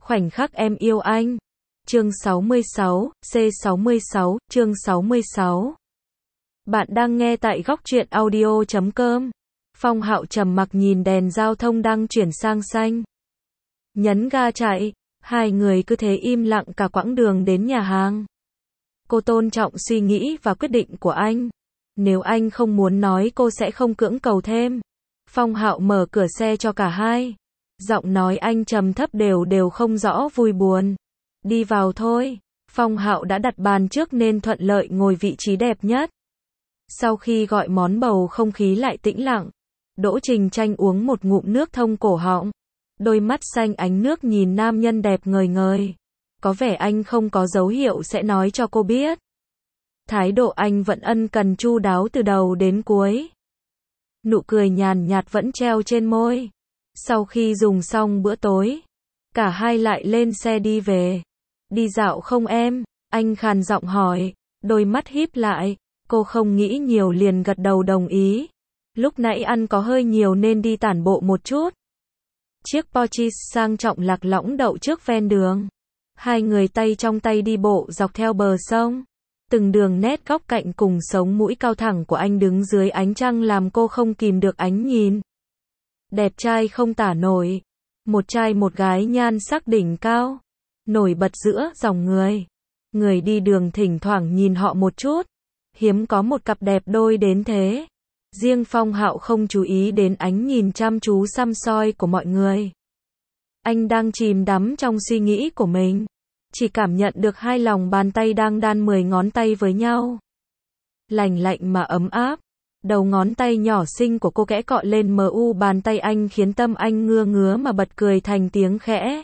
Khoảnh khắc em yêu anh. Chương 66, C66, chương 66. Bạn đang nghe tại góc truyện audio.com. Phong Hạo trầm mặc nhìn đèn giao thông đang chuyển sang xanh. Nhấn ga chạy, hai người cứ thế im lặng cả quãng đường đến nhà hàng. Cô tôn trọng suy nghĩ và quyết định của anh. Nếu anh không muốn nói cô sẽ không cưỡng cầu thêm. Phong Hạo mở cửa xe cho cả hai. Giọng nói anh trầm thấp đều không rõ vui buồn. Đi vào thôi. Phong Hạo đã đặt bàn trước nên thuận lợi ngồi vị trí đẹp nhất. Sau khi gọi món bầu không khí lại tĩnh lặng. Đỗ Trình Tranh uống một ngụm nước thông cổ họng. Đôi mắt xanh ánh nước nhìn nam nhân đẹp ngời ngời. Có vẻ anh không có dấu hiệu sẽ nói cho cô biết. Thái độ anh vẫn ân cần chu đáo từ đầu đến cuối. Nụ cười nhàn nhạt vẫn treo trên môi. Sau khi dùng xong bữa tối, cả hai lại lên xe đi về. Đi dạo không em? Anh khàn giọng hỏi, đôi mắt híp lại. Cô không nghĩ nhiều liền gật đầu đồng ý. Lúc nãy ăn có hơi nhiều nên đi tản bộ một chút. Chiếc Porsche sang trọng lạc lõng đậu trước ven đường. Hai người tay trong tay đi bộ dọc theo bờ sông. Từng đường nét góc cạnh cùng sống mũi cao thẳng của anh đứng dưới ánh trăng làm cô không kìm được ánh nhìn. Đẹp trai không tả nổi. Một trai một gái nhan sắc đỉnh cao. Nổi bật giữa dòng người. Người đi đường thỉnh thoảng nhìn họ một chút. Hiếm có một cặp đẹp đôi đến thế. Riêng Phong Hạo không chú ý đến ánh nhìn chăm chú săm soi của mọi người. Anh đang chìm đắm trong suy nghĩ của mình. Chỉ cảm nhận được hai lòng bàn tay đang đan 10 ngón tay với nhau. Lành lạnh mà ấm áp. Đầu ngón tay nhỏ xinh của cô kẽ cọ lên bàn tay anh khiến tâm anh ngứa ngứa mà bật cười thành tiếng khẽ.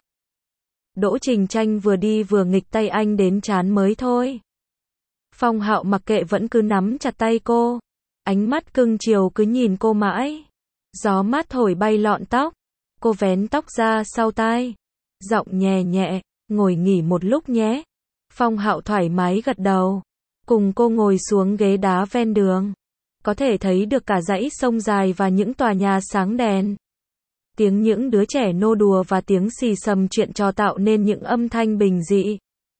Đỗ Trình Tranh vừa đi vừa nghịch tay anh đến chán mới thôi. Phong Hạo mặc kệ vẫn cứ nắm chặt tay cô. Ánh mắt cưng chiều cứ nhìn cô mãi. Gió mát thổi bay lọn tóc. Cô vén tóc ra sau tai. Giọng nhẹ nhẹ, ngồi nghỉ một lúc nhé. Phong Hạo thoải mái gật đầu. Cùng cô ngồi xuống ghế đá ven đường. Có thể thấy được cả dãy sông dài và những tòa nhà sáng đèn. Tiếng những đứa trẻ nô đùa và tiếng xì xầm chuyện trò tạo nên những âm thanh bình dị.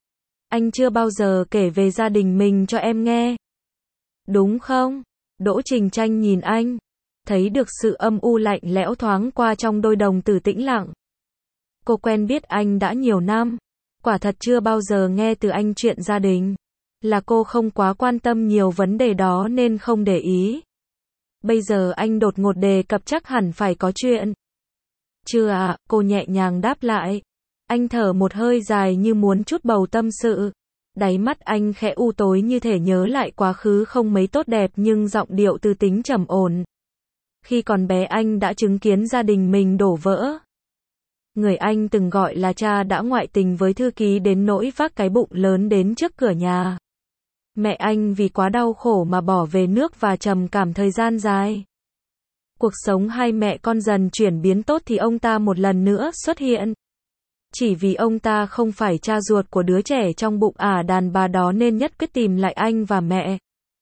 Anh chưa bao giờ kể về gia đình mình cho em nghe. Đúng không? Đỗ Trình Tranh nhìn anh. Thấy được sự âm u lạnh lẽo thoáng qua trong đôi đồng tử tĩnh lặng. Cô quen biết anh đã nhiều năm. Quả thật chưa bao giờ nghe từ anh chuyện gia đình. Là cô không quá quan tâm nhiều vấn đề đó nên không để ý. Bây giờ anh đột ngột đề cập chắc hẳn phải có chuyện. Chưa ạ, cô nhẹ nhàng đáp lại. Anh thở một hơi dài như muốn trút bầu tâm sự. Đáy mắt anh khẽ u tối như thể nhớ lại quá khứ không mấy tốt đẹp nhưng giọng điệu tư tính trầm ổn. Khi còn bé anh đã chứng kiến gia đình mình đổ vỡ. Người anh từng gọi là cha đã ngoại tình với thư ký đến nỗi vác cái bụng lớn đến trước cửa nhà. Mẹ anh vì quá đau khổ mà bỏ về nước và trầm cảm thời gian dài. Cuộc sống hai mẹ con dần chuyển biến tốt thì ông ta một lần nữa xuất hiện. Chỉ vì ông ta không phải cha ruột của đứa trẻ trong bụng đàn bà đó nên nhất quyết tìm lại anh và mẹ.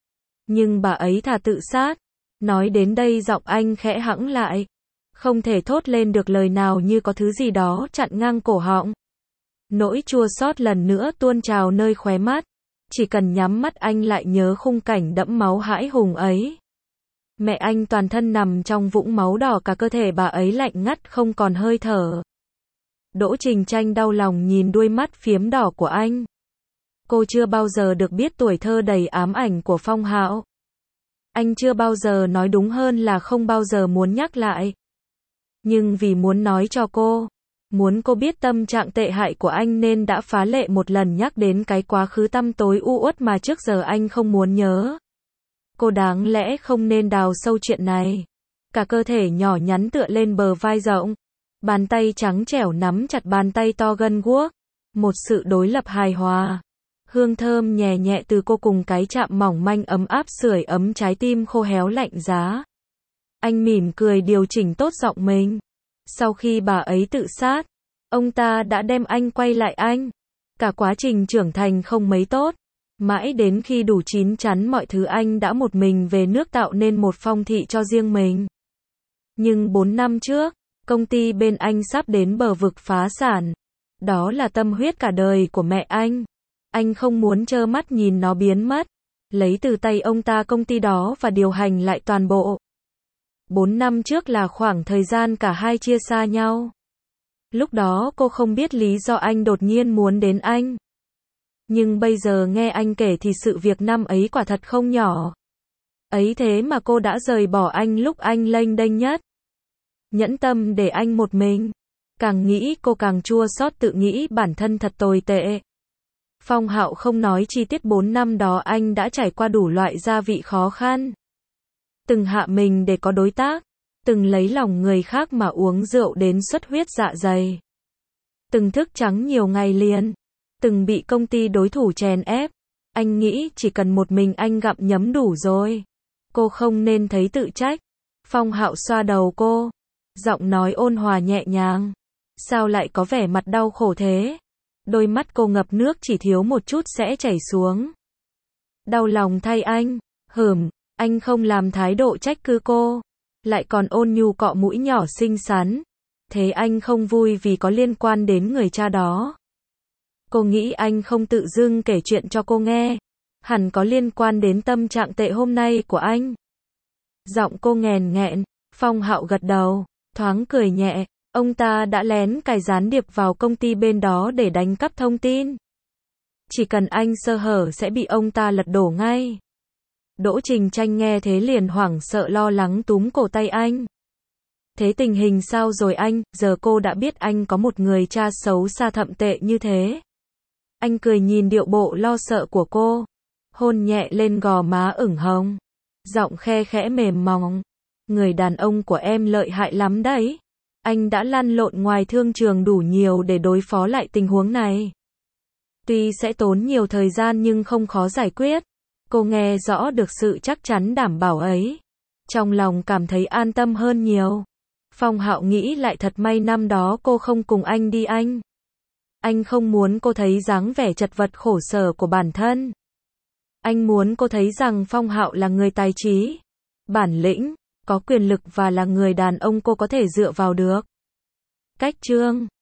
Nhưng bà ấy thà tự sát. Nói đến đây giọng anh khẽ hẫng lại. Không thể thốt lên được lời nào như có thứ gì đó chặn ngang cổ họng. Nỗi chua xót lần nữa tuôn trào nơi khóe mắt. Chỉ cần nhắm mắt anh lại nhớ khung cảnh đẫm máu hãi hùng ấy. Mẹ anh toàn thân nằm trong vũng máu đỏ, cả cơ thể bà ấy lạnh ngắt không còn hơi thở. Đỗ Trình Tranh đau lòng nhìn đuôi mắt phiếm đỏ của anh. Cô chưa bao giờ được biết tuổi thơ đầy ám ảnh của Phong Hạo. Anh chưa bao giờ, nói đúng hơn là không bao giờ muốn nhắc lại. Nhưng vì muốn nói cho cô, muốn cô biết tâm trạng tệ hại của anh nên đã phá lệ một lần nhắc đến cái quá khứ tăm tối u uất mà trước giờ anh không muốn nhớ. Cô đáng lẽ không nên đào sâu chuyện này. Cả cơ thể nhỏ nhắn tựa lên bờ vai rộng. Bàn tay trắng trẻo nắm chặt bàn tay to gân guốc. Một sự đối lập hài hòa. Hương thơm nhẹ nhẹ từ cô cùng cái chạm mỏng manh ấm áp sưởi ấm trái tim khô héo lạnh giá. Anh mỉm cười điều chỉnh tốt giọng mình. Sau khi bà ấy tự sát, ông ta đã đem anh quay lại anh. Cả quá trình trưởng thành không mấy tốt. Mãi đến khi đủ chín chắn mọi thứ anh đã một mình về nước tạo nên một phong thị cho riêng mình. Nhưng 4 năm trước, công ty bên anh sắp đến bờ vực phá sản. Đó là tâm huyết cả đời của mẹ anh. Anh không muốn trơ mắt nhìn nó biến mất. Lấy từ tay ông ta công ty đó và điều hành lại toàn bộ. 4 năm trước là khoảng thời gian cả hai chia xa nhau. Lúc đó cô không biết lý do anh đột nhiên muốn đến anh. Nhưng bây giờ nghe anh kể thì sự việc năm ấy quả thật không nhỏ. Ấy thế mà cô đã rời bỏ anh lúc anh lênh đênh nhất. Nhẫn tâm để anh một mình. Càng nghĩ cô càng chua xót, tự nghĩ bản thân thật tồi tệ. Phong Hạo không nói chi tiết 4 năm đó anh đã trải qua đủ loại gia vị khó khăn. Từng hạ mình để có đối tác. Từng lấy lòng người khác mà uống rượu đến xuất huyết dạ dày. Từng thức trắng nhiều ngày liền. Từng bị công ty đối thủ chèn ép. Anh nghĩ chỉ cần một mình anh gặm nhấm đủ rồi. Cô không nên thấy tự trách. Phong Hạo xoa đầu cô. Giọng nói ôn hòa nhẹ nhàng. Sao lại có vẻ mặt đau khổ thế? Đôi mắt cô ngập nước, chỉ thiếu một chút sẽ chảy xuống. Đau lòng thay anh. Anh không làm thái độ trách cứ cô. Lại còn ôn nhu cọ mũi nhỏ xinh xắn. Thế anh không vui vì có liên quan đến người cha đó. Cô nghĩ anh không tự dưng kể chuyện cho cô nghe. Hẳn có liên quan đến tâm trạng tệ hôm nay của anh. Giọng cô nghèn nghẹn. Phong Hạo gật đầu, thoáng cười nhẹ. Ông ta đã lén cài gián điệp vào công ty bên đó để đánh cắp thông tin. Chỉ cần anh sơ hở sẽ bị ông ta lật đổ ngay. Đỗ Trình Tranh nghe thế liền hoảng sợ lo lắng túm cổ tay anh. Thế tình hình sao rồi anh? Giờ cô đã biết anh có một người cha xấu xa thậm tệ như thế. Anh cười nhìn điệu bộ lo sợ của cô. Hôn nhẹ lên gò má ửng hồng. Giọng khe khẽ mềm mỏng. Người đàn ông của em lợi hại lắm đấy. Anh đã lăn lộn ngoài thương trường đủ nhiều để đối phó lại tình huống này. Tuy sẽ tốn nhiều thời gian nhưng không khó giải quyết. Cô nghe rõ được sự chắc chắn đảm bảo ấy. Trong lòng cảm thấy an tâm hơn nhiều. Phong Hạo nghĩ lại thật may năm đó cô không cùng anh đi anh. Anh không muốn cô thấy dáng vẻ chật vật khổ sở của bản thân. Anh muốn cô thấy rằng Phong Hạo là người tài trí, bản lĩnh, có quyền lực và là người đàn ông cô có thể dựa vào được. Cách chương